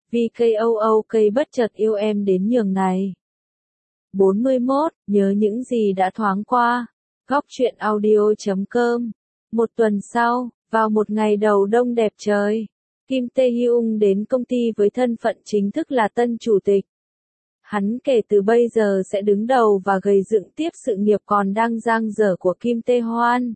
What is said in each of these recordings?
VKOOK bất chợt yêu em đến nhường này. 41. Nhớ những gì đã thoáng qua. Góc truyện audio.com. Một tuần sau, vào một ngày đầu đông đẹp trời, Kim Tae-hyung đến công ty với thân phận chính thức là tân chủ tịch. Hắn kể từ bây giờ sẽ đứng đầu và gầy dựng tiếp sự nghiệp còn đang dang dở của Kim Tae-hoan.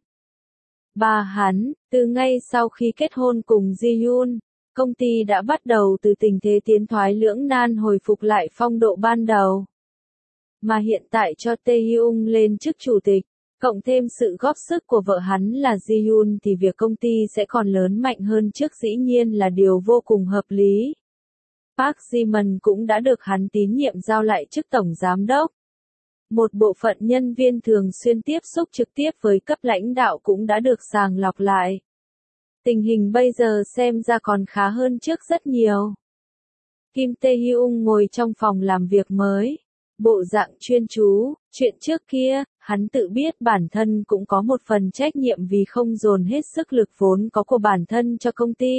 Bà hắn, từ ngay sau khi kết hôn cùng Ji-yoon, công ty đã bắt đầu từ tình thế tiến thoái lưỡng nan hồi phục lại phong độ ban đầu. Mà hiện tại cho Tae-hyung lên chức chủ tịch, cộng thêm sự góp sức của vợ hắn là Ji-yoon thì việc công ty sẽ còn lớn mạnh hơn trước dĩ nhiên là điều vô cùng hợp lý. Park Ji-man cũng đã được hắn tín nhiệm giao lại chức tổng giám đốc. Một bộ phận nhân viên thường xuyên tiếp xúc trực tiếp với cấp lãnh đạo cũng đã được sàng lọc lại. Tình hình bây giờ xem ra còn khá hơn trước rất nhiều. Kim Tae-hyung ngồi trong phòng làm việc mới, bộ dạng chuyên chú. Chuyện trước kia, hắn tự biết bản thân cũng có một phần trách nhiệm vì không dồn hết sức lực vốn có của bản thân cho công ty.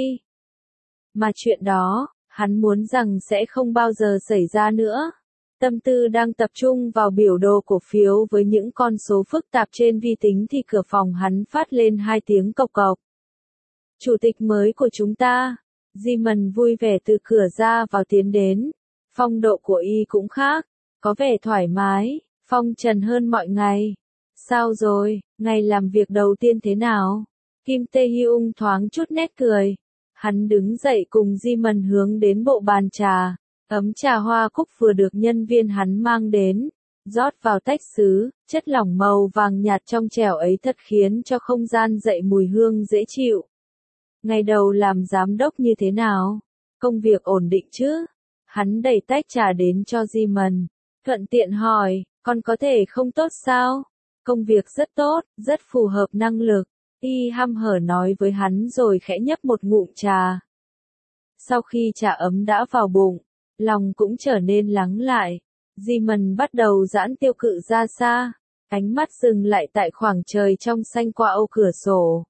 Mà chuyện đó, hắn muốn rằng sẽ không bao giờ xảy ra nữa. Tâm tư đang tập trung vào biểu đồ cổ phiếu với những con số phức tạp trên vi tính thì cửa phòng hắn phát lên 2 tiếng cộc cộc. Chủ tịch mới của chúng ta. Ji-man vui vẻ từ cửa ra vào tiến đến. Phong độ của y cũng khác, có vẻ thoải mái, phong trần hơn mọi ngày. Sao rồi, ngày làm việc đầu tiên thế nào? Kim Tae-hyung thoáng chút nét cười. Hắn đứng dậy cùng Ji-man hướng đến bộ bàn trà. Ấm trà hoa cúc vừa được nhân viên hắn mang đến, rót vào tách sứ, chất lỏng màu vàng nhạt trong trẻo ấy thật khiến cho không gian dậy mùi hương dễ chịu. Ngày đầu làm giám đốc như thế nào? Công việc ổn định chứ? Hắn đẩy tách trà đến cho Ji-man, thuận tiện hỏi, còn có thể không tốt sao? Công việc rất tốt, rất phù hợp năng lực. Y hăm hở nói với hắn rồi khẽ nhấp một ngụm trà. Sau khi trà ấm đã vào bụng, lòng cũng trở nên lắng lại. Ji-man bắt đầu giãn tiêu cự ra xa, ánh mắt dừng lại tại khoảng trời trong xanh qua ô cửa sổ.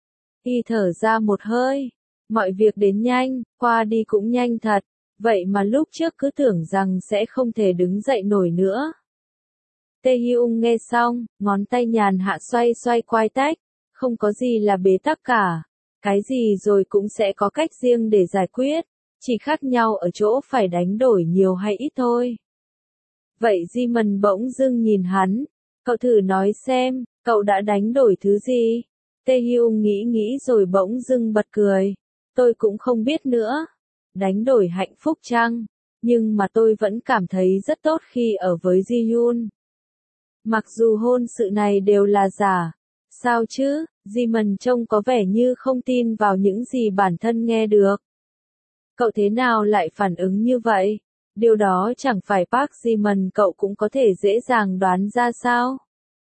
Y thở ra một hơi, mọi việc đến nhanh, qua đi cũng nhanh thật, vậy mà lúc trước cứ tưởng rằng sẽ không thể đứng dậy nổi nữa. Tae-hyung nghe xong, ngón tay nhàn hạ xoay xoay quai tách, không có gì là bế tắc cả, cái gì rồi cũng sẽ có cách riêng để giải quyết. Chỉ khác nhau ở chỗ phải đánh đổi nhiều hay ít thôi. Vậy Ji-man bỗng dưng nhìn hắn. Cậu thử nói xem, cậu đã đánh đổi thứ gì? Tae-hyung nghĩ rồi bỗng dưng bật cười. Tôi cũng không biết nữa. Đánh đổi hạnh phúc chăng? Nhưng mà tôi vẫn cảm thấy rất tốt khi ở với Ji-yoon. Mặc dù hôn sự này đều là giả. Sao chứ? Ji-man trông có vẻ như không tin vào những gì bản thân nghe được. Cậu thế nào lại phản ứng như vậy? Điều đó chẳng phải Park Ji-man cậu cũng có thể dễ dàng đoán ra sao?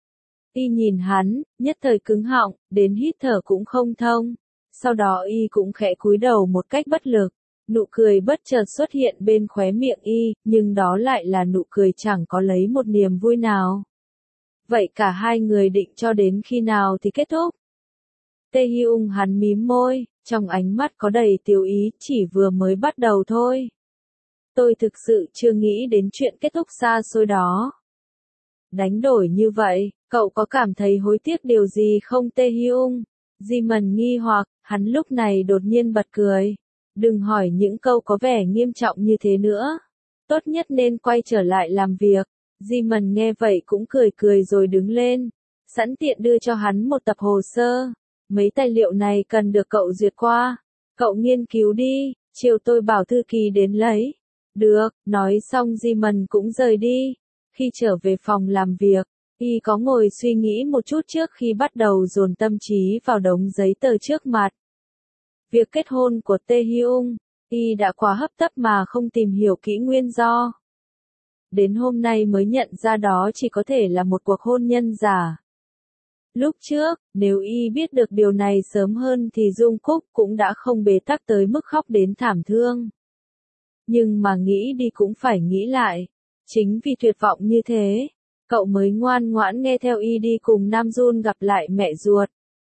Y nhìn hắn, nhất thời cứng họng, đến hít thở cũng không thông. Sau đó Y cũng khẽ cúi đầu một cách bất lực. Nụ cười bất chợt xuất hiện bên khóe miệng Y, nhưng đó lại là nụ cười chẳng có lấy một niềm vui nào. Vậy cả hai người định cho đến khi nào thì kết thúc? Tae-hyung hắn mím môi, trong ánh mắt có đầy tiêu ý, chỉ vừa mới bắt đầu thôi. Tôi thực sự chưa nghĩ đến chuyện kết thúc xa xôi đó. Đánh đổi như vậy, cậu có cảm thấy hối tiếc điều gì không Tae-hyung? Ji-man nghi hoặc, hắn lúc này đột nhiên bật cười. Đừng hỏi những câu có vẻ nghiêm trọng như thế nữa. Tốt nhất nên quay trở lại làm việc. Ji-man nghe vậy cũng cười rồi đứng lên. Sẵn tiện đưa cho hắn một tập hồ sơ. Mấy tài liệu này cần được cậu duyệt qua. Cậu nghiên cứu đi, chiều tôi bảo thư ký đến lấy. Được, nói xong Ji-man cũng rời đi. Khi trở về phòng làm việc, Y có ngồi suy nghĩ một chút trước khi bắt đầu dồn tâm trí vào đống giấy tờ trước mặt. Việc kết hôn của Tae-hyung, Y đã quá hấp tấp mà không tìm hiểu kỹ nguyên do. Đến hôm nay mới nhận ra đó chỉ có thể là một cuộc hôn nhân giả. Lúc trước, nếu Y biết được điều này sớm hơn thì Jungkook cũng đã không bế tắc tới mức khóc đến thảm thương. Nhưng mà nghĩ đi cũng phải nghĩ lại. Chính vì tuyệt vọng như thế, cậu mới ngoan ngoãn nghe theo Y đi cùng Nam Jun gặp lại mẹ ruột.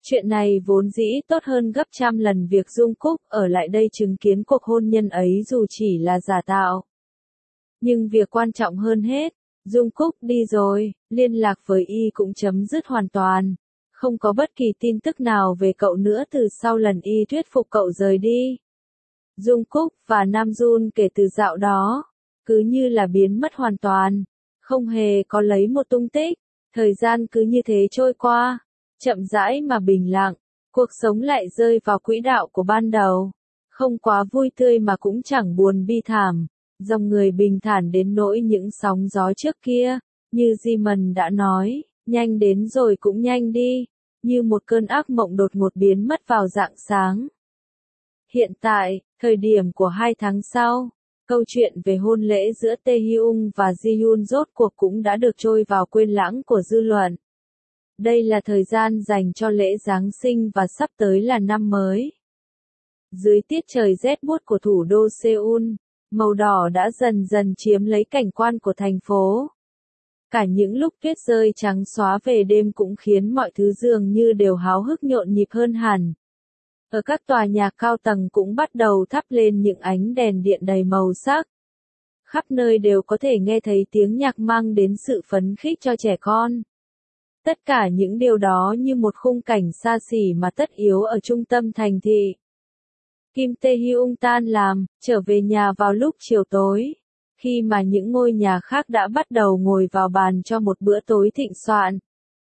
Chuyện này vốn dĩ tốt hơn gấp trăm lần việc Dung Cúc ở lại đây chứng kiến cuộc hôn nhân ấy dù chỉ là giả tạo. Nhưng việc quan trọng hơn hết, Dung Cúc đi rồi, liên lạc với y cũng chấm dứt hoàn toàn. Không có bất kỳ tin tức nào về cậu nữa từ sau lần y thuyết phục cậu rời đi. Dung Cúc và Nam Jun kể từ dạo đó, cứ như là biến mất hoàn toàn, không hề có lấy một tung tích. Thời gian cứ như thế trôi qua, chậm rãi mà bình lặng, cuộc sống lại rơi vào quỹ đạo của ban đầu. Không quá vui tươi mà cũng chẳng buồn bi thảm, dòng người bình thản đến nỗi những sóng gió trước kia, như Simon đã nói, nhanh đến rồi cũng nhanh đi, như một cơn ác mộng đột ngột biến mất vào rạng sáng. Hiện tại, thời điểm của 2 tháng sau, câu chuyện về hôn lễ giữa Tae Hyung và Ji Hyun rốt cuộc cũng đã được trôi vào quên lãng của dư luận. Đây là thời gian dành cho lễ Giáng sinh và sắp tới là năm mới. Dưới tiết trời rét buốt của thủ đô Seoul, màu đỏ đã dần dần chiếm lấy cảnh quan của thành phố. Cả những lúc tuyết rơi trắng xóa về đêm cũng khiến mọi thứ dường như đều háo hức nhộn nhịp hơn hẳn. Ở các tòa nhà cao tầng cũng bắt đầu thắp lên những ánh đèn điện đầy màu sắc. Khắp nơi đều có thể nghe thấy tiếng nhạc mang đến sự phấn khích cho trẻ con. Tất cả những điều đó như một khung cảnh xa xỉ mà tất yếu ở trung tâm thành thị. Kim Tae Hyung tan làm, trở về nhà vào lúc chiều tối. Khi mà những ngôi nhà khác đã bắt đầu ngồi vào bàn cho một bữa tối thịnh soạn.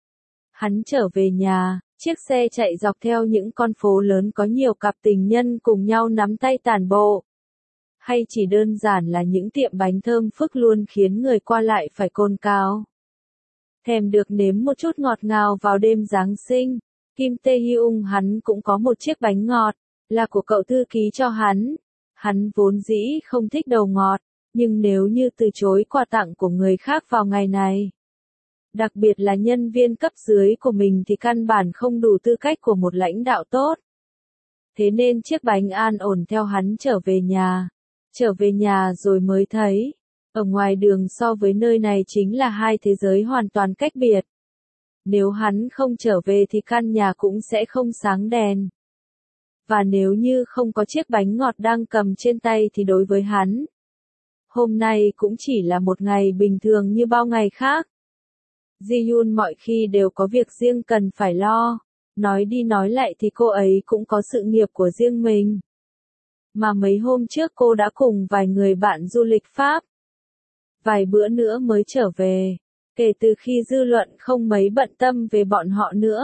Hắn trở về nhà, chiếc xe chạy dọc theo những con phố lớn có nhiều cặp tình nhân cùng nhau nắm tay tản bộ. Hay chỉ đơn giản là những tiệm bánh thơm phức luôn khiến người qua lại phải cồn cào. Thèm được nếm một chút ngọt ngào vào đêm Giáng sinh, Kim Tae Hyung hắn cũng có một chiếc bánh ngọt, là của cậu thư ký cho hắn. Hắn vốn dĩ không thích đồ ngọt, nhưng nếu như từ chối quà tặng của người khác vào ngày này, đặc biệt là nhân viên cấp dưới của mình thì căn bản không đủ tư cách của một lãnh đạo tốt. Thế nên chiếc bánh an ổn theo hắn trở về nhà. Trở về nhà rồi mới thấy, ở ngoài đường so với nơi này chính là hai thế giới hoàn toàn cách biệt. Nếu hắn không trở về thì căn nhà cũng sẽ không sáng đèn. Và nếu như không có chiếc bánh ngọt đang cầm trên tay thì đối với hắn, hôm nay cũng chỉ là một ngày bình thường như bao ngày khác. Ji Hyun mọi khi đều có việc riêng cần phải lo. Nói đi nói lại thì cô ấy cũng có sự nghiệp của riêng mình. Mà mấy hôm trước cô đã cùng vài người bạn du lịch Pháp. Vài bữa nữa mới trở về, kể từ khi dư luận không mấy bận tâm về bọn họ nữa.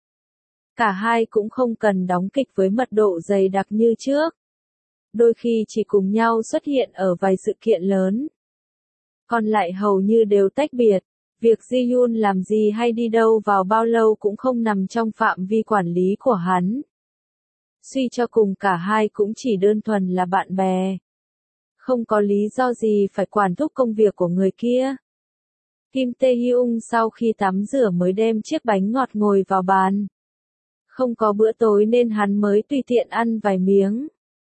Cả hai cũng không cần đóng kịch với mật độ dày đặc như trước. Đôi khi chỉ cùng nhau xuất hiện ở vài sự kiện lớn. Còn lại hầu như đều tách biệt. Việc Ji Hyun làm gì hay đi đâu vào bao lâu cũng không nằm trong phạm vi quản lý của hắn. Suy cho cùng cả hai cũng chỉ đơn thuần là bạn bè. Không có lý do gì phải quản thúc công việc của người kia. Kim Tae Hyung sau khi tắm rửa mới đem chiếc bánh ngọt ngồi vào bàn. Không có bữa tối nên hắn mới tùy tiện ăn vài miếng.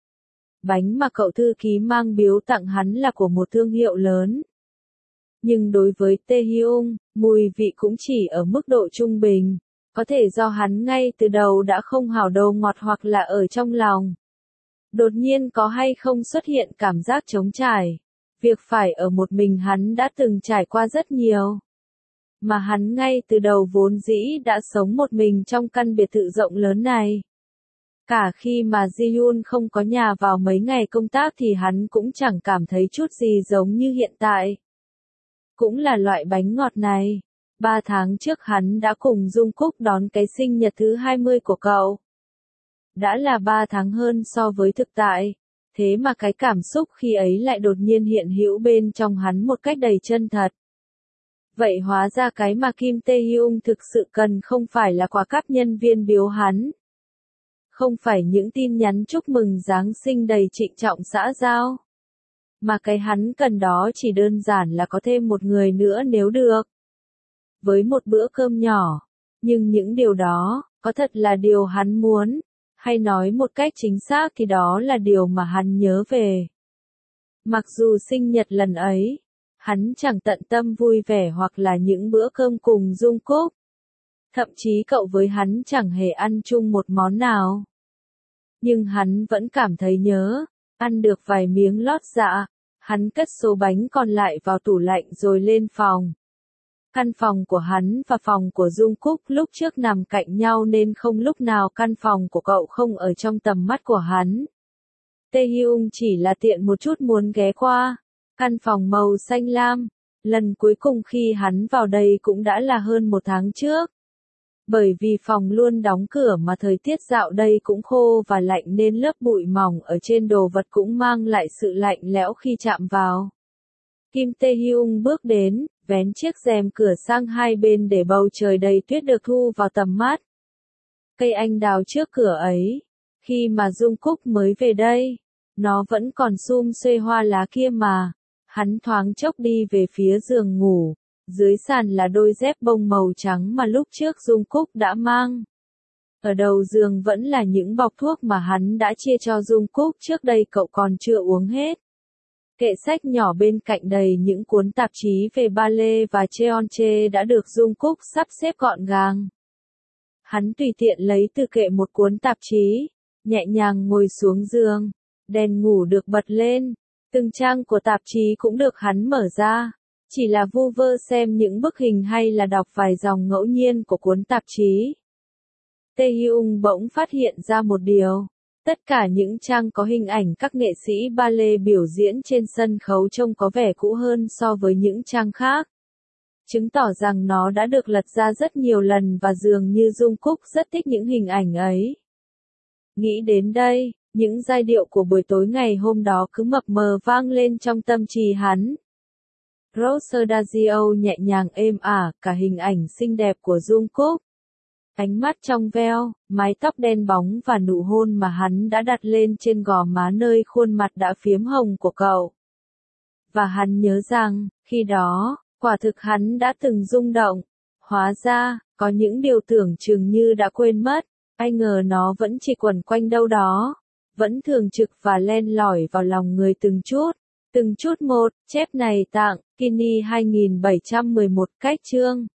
Bánh mà cậu thư ký mang biếu tặng hắn là của một thương hiệu lớn. Nhưng đối với Tae Hyung, mùi vị cũng chỉ ở mức độ trung bình. Có thể do hắn ngay từ đầu đã không hảo đồ ngọt hoặc là ở trong lòng. Đột nhiên có hay không xuất hiện cảm giác trống trải. Việc phải ở một mình hắn đã từng trải qua rất nhiều. Mà hắn ngay từ đầu vốn dĩ đã sống một mình trong căn biệt thự rộng lớn này. Cả khi mà Ji Hyun không có nhà vào mấy ngày công tác thì hắn cũng chẳng cảm thấy chút gì giống như hiện tại. Cũng là loại bánh ngọt này. 3 tháng trước hắn đã cùng Dung Cúc đón cái sinh nhật thứ 20 của cậu. Đã là 3 tháng hơn so với thực tại. Thế mà cái cảm xúc khi ấy lại đột nhiên hiện hữu bên trong hắn một cách đầy chân thật. Vậy hóa ra cái mà Kim Tae Hyung thực sự cần không phải là quà cáp nhân viên biếu hắn. Không phải những tin nhắn chúc mừng Giáng sinh đầy trịnh trọng xã giao. Mà cái hắn cần đó chỉ đơn giản là có thêm một người nữa nếu được. Với một bữa cơm nhỏ. Nhưng những điều đó, có thật là điều hắn muốn. Hay nói một cách chính xác thì đó là điều mà hắn nhớ về. Mặc dù sinh nhật lần ấy, hắn chẳng tận tâm vui vẻ hoặc là những bữa cơm cùng Dung Cúc. Thậm chí cậu với hắn chẳng hề ăn chung một món nào. Nhưng hắn vẫn cảm thấy nhớ, ăn được vài miếng lót dạ. Hắn cất số bánh còn lại vào tủ lạnh rồi lên phòng. Căn phòng của hắn và phòng của Dung Cúc lúc trước nằm cạnh nhau nên không lúc nào căn phòng của cậu không ở trong tầm mắt của hắn. Taehyung chỉ là tiện một chút muốn ghé qua. Căn phòng màu xanh lam. Lần cuối cùng khi hắn vào đây cũng đã là hơn một tháng trước. Bởi vì phòng luôn đóng cửa mà thời tiết dạo đây cũng khô và lạnh nên lớp bụi mỏng ở trên đồ vật cũng mang lại sự lạnh lẽo khi chạm vào. Kim Taehyung bước đến, vén chiếc rèm cửa sang hai bên để bầu trời đầy tuyết được thu vào tầm mắt. Cây anh đào trước cửa ấy, khi mà Dung Cúc mới về đây, nó vẫn còn sum xuê hoa lá kia mà. Hắn thoáng chốc đi về phía giường ngủ, dưới sàn là đôi dép bông màu trắng mà lúc trước Dung Cúc đã mang. Ở đầu giường vẫn là những bọc thuốc mà hắn đã chia cho Dung Cúc trước đây cậu còn chưa uống hết. Kệ sách nhỏ bên cạnh đầy những cuốn tạp chí về ballet và Cheonche đã được Dung Cúc sắp xếp gọn gàng. Hắn tùy tiện lấy từ kệ một cuốn tạp chí, nhẹ nhàng ngồi xuống giường, đèn ngủ được bật lên, từng trang của tạp chí cũng được hắn mở ra, chỉ là vu vơ xem những bức hình hay là đọc vài dòng ngẫu nhiên của cuốn tạp chí. Taehyung bỗng phát hiện ra một điều. Tất cả những trang có hình ảnh các nghệ sĩ ballet biểu diễn trên sân khấu trông có vẻ cũ hơn so với những trang khác. Chứng tỏ rằng nó đã được lật ra rất nhiều lần và dường như Dung Cúc rất thích những hình ảnh ấy. Nghĩ đến đây, những giai điệu của buổi tối ngày hôm đó cứ mập mờ vang lên trong tâm trí hắn. Rose Adagio nhẹ nhàng êm ả, cả hình ảnh xinh đẹp của Dung Cúc. Ánh mắt trong veo, mái tóc đen bóng và nụ hôn mà hắn đã đặt lên trên gò má nơi khuôn mặt đã phiếm hồng của cậu. Và hắn nhớ rằng, khi đó, quả thực hắn đã từng rung động. Hóa ra, có những điều tưởng chừng như đã quên mất, ai ngờ nó vẫn chỉ quẩn quanh đâu đó, vẫn thường trực và len lỏi vào lòng người từng chút một. Chép này tặng, Kini 2711 cách chương.